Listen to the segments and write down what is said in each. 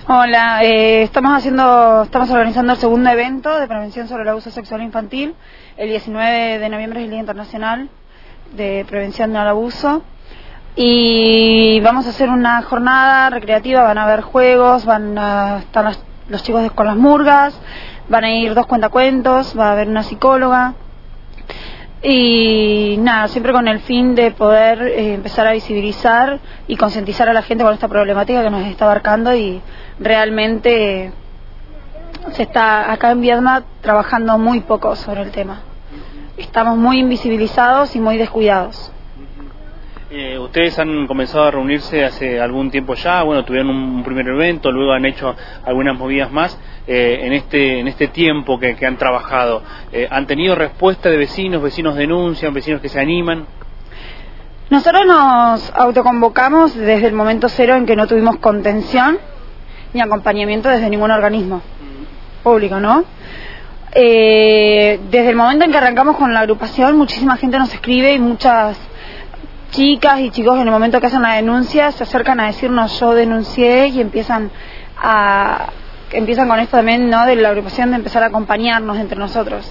Hola, estamos organizando el segundo evento de prevención sobre el abuso sexual infantil. El 19 de noviembre es el Día Internacional de Prevención del Abuso. Y vamos a hacer una jornada recreativa, van a haber juegos, van a estar los chicos con las murgas, van a ir 2 cuentacuentos, va a haber una psicóloga. Y nada, siempre con el fin de poder empezar a visibilizar y concientizar a la gente con esta problemática que nos está abarcando, y realmente se está acá en Viedma trabajando muy poco sobre el tema. Estamos muy invisibilizados y muy descuidados. Ustedes han comenzado a reunirse hace algún tiempo ya, bueno, tuvieron un primer evento, luego han hecho algunas movidas más. En este tiempo que han trabajado, ¿han tenido respuesta de vecinos denuncian, vecinos que se animan? Nosotros nos autoconvocamos desde el momento cero en que no tuvimos contención ni acompañamiento desde ningún organismo público, ¿no? Desde el momento en que arrancamos con la agrupación, muchísima gente nos escribe y muchas chicas y chicos en el momento que hacen la denuncia se acercan a decirnos yo denuncié, y empiezan con esto también, ¿no?, de la agrupación, de empezar a acompañarnos entre nosotros.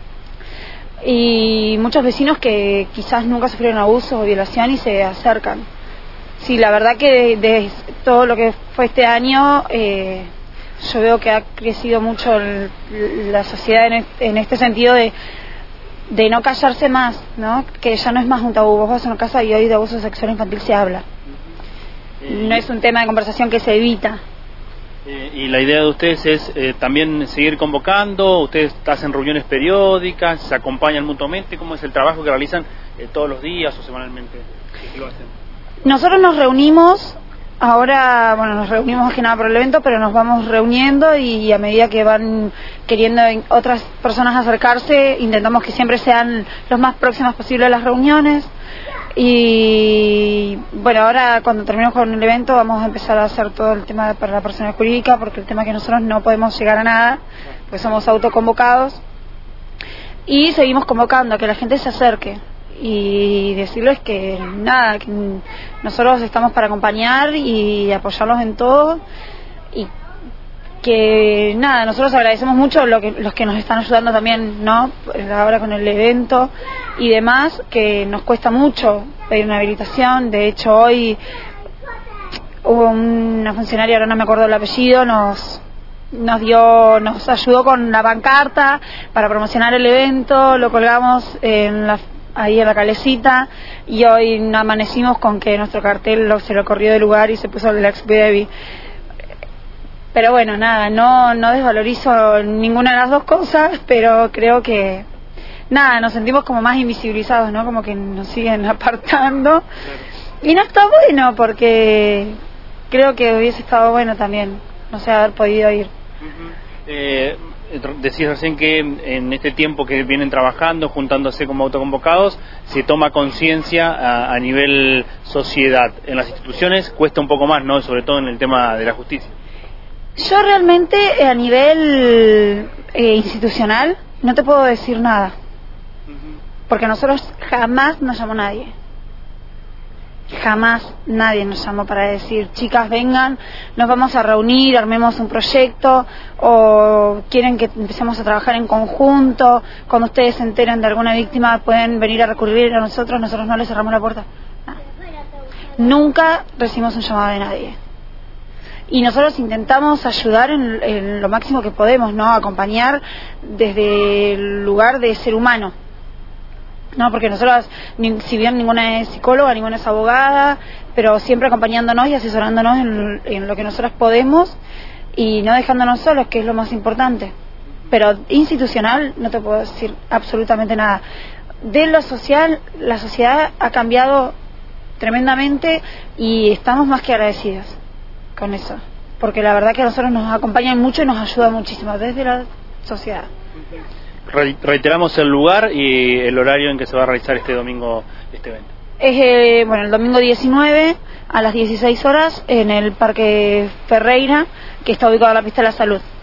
Y muchos vecinos que quizás nunca sufrieron abuso o violación y se acercan. Sí, la verdad que de todo lo que fue este año, yo veo que ha crecido mucho la sociedad en este sentido de no callarse más, ¿no? Que ya no es más un tabú. Vos vas a una casa y hoy de abuso sexual infantil se habla. No es un tema de conversación que se evita. Y la idea de ustedes es también seguir convocando. Ustedes hacen reuniones periódicas, se acompañan mutuamente. ¿Cómo es el trabajo que realizan todos los días o semanalmente? ¿Qué lo hacen? Nosotros nos reunimos ahora, bueno, nos reunimos más que nada por el evento, pero nos vamos reuniendo, y a medida que van queriendo otras personas acercarse, intentamos que siempre sean los más próximas posibles las reuniones. Y bueno, ahora cuando terminemos con el evento vamos a empezar a hacer todo el tema para la persona jurídica, porque el tema es que nosotros no podemos llegar a nada, pues somos autoconvocados, y seguimos convocando a que la gente se acerque y decirles que nada, que nosotros estamos para acompañar y apoyarlos en todo, y que nada, nosotros agradecemos mucho los que nos están ayudando también, ¿no?, ahora con el evento y demás, que nos cuesta mucho pedir una habilitación. De hecho, hoy hubo una funcionaria, ahora no me acuerdo el apellido, nos ayudó con la pancarta para promocionar el evento, lo colgamos ahí en la calecita, y hoy amanecimos con que nuestro cartel se lo corrió del lugar y se puso el ex baby. Pero bueno, nada, no desvalorizo ninguna de las dos cosas, pero creo que nada, nos sentimos como más invisibilizados, ¿no? Como que nos siguen apartando. Y no está bueno, porque creo que hubiese estado bueno también, no sé, haber podido ir. Decís recién que en este tiempo que vienen trabajando, juntándose como autoconvocados, se toma conciencia a nivel sociedad. En las instituciones cuesta un poco más, ¿no?, sobre todo en el tema de la justicia. Yo realmente a nivel institucional no te puedo decir nada, porque nosotros jamás nos llamó nadie. Jamás nadie nos llamó para decir, chicas, vengan, nos vamos a reunir, armemos un proyecto, o quieren que empecemos a trabajar en conjunto, cuando ustedes se enteren de alguna víctima pueden venir a recurrir a nosotros no les cerramos la puerta. No. Nunca recibimos un llamado de nadie. Y nosotros intentamos ayudar en lo máximo que podemos, ¿no?, acompañar desde el lugar de ser humano. No, porque nosotros, si bien ninguna es psicóloga, ninguna es abogada, pero siempre acompañándonos y asesorándonos en lo que nosotros podemos, y no dejándonos solos, que es lo más importante. Pero institucional no te puedo decir absolutamente nada. De lo social, la sociedad ha cambiado tremendamente y estamos más que agradecidos con eso, porque la verdad que a nosotros nos acompañan mucho y nos ayuda muchísimo desde la sociedad. Reiteramos el lugar y el horario en que se va a realizar este domingo este evento. Es el domingo 19 a las 16 horas en el Parque Ferreira, que está ubicado en la Pista de la Salud.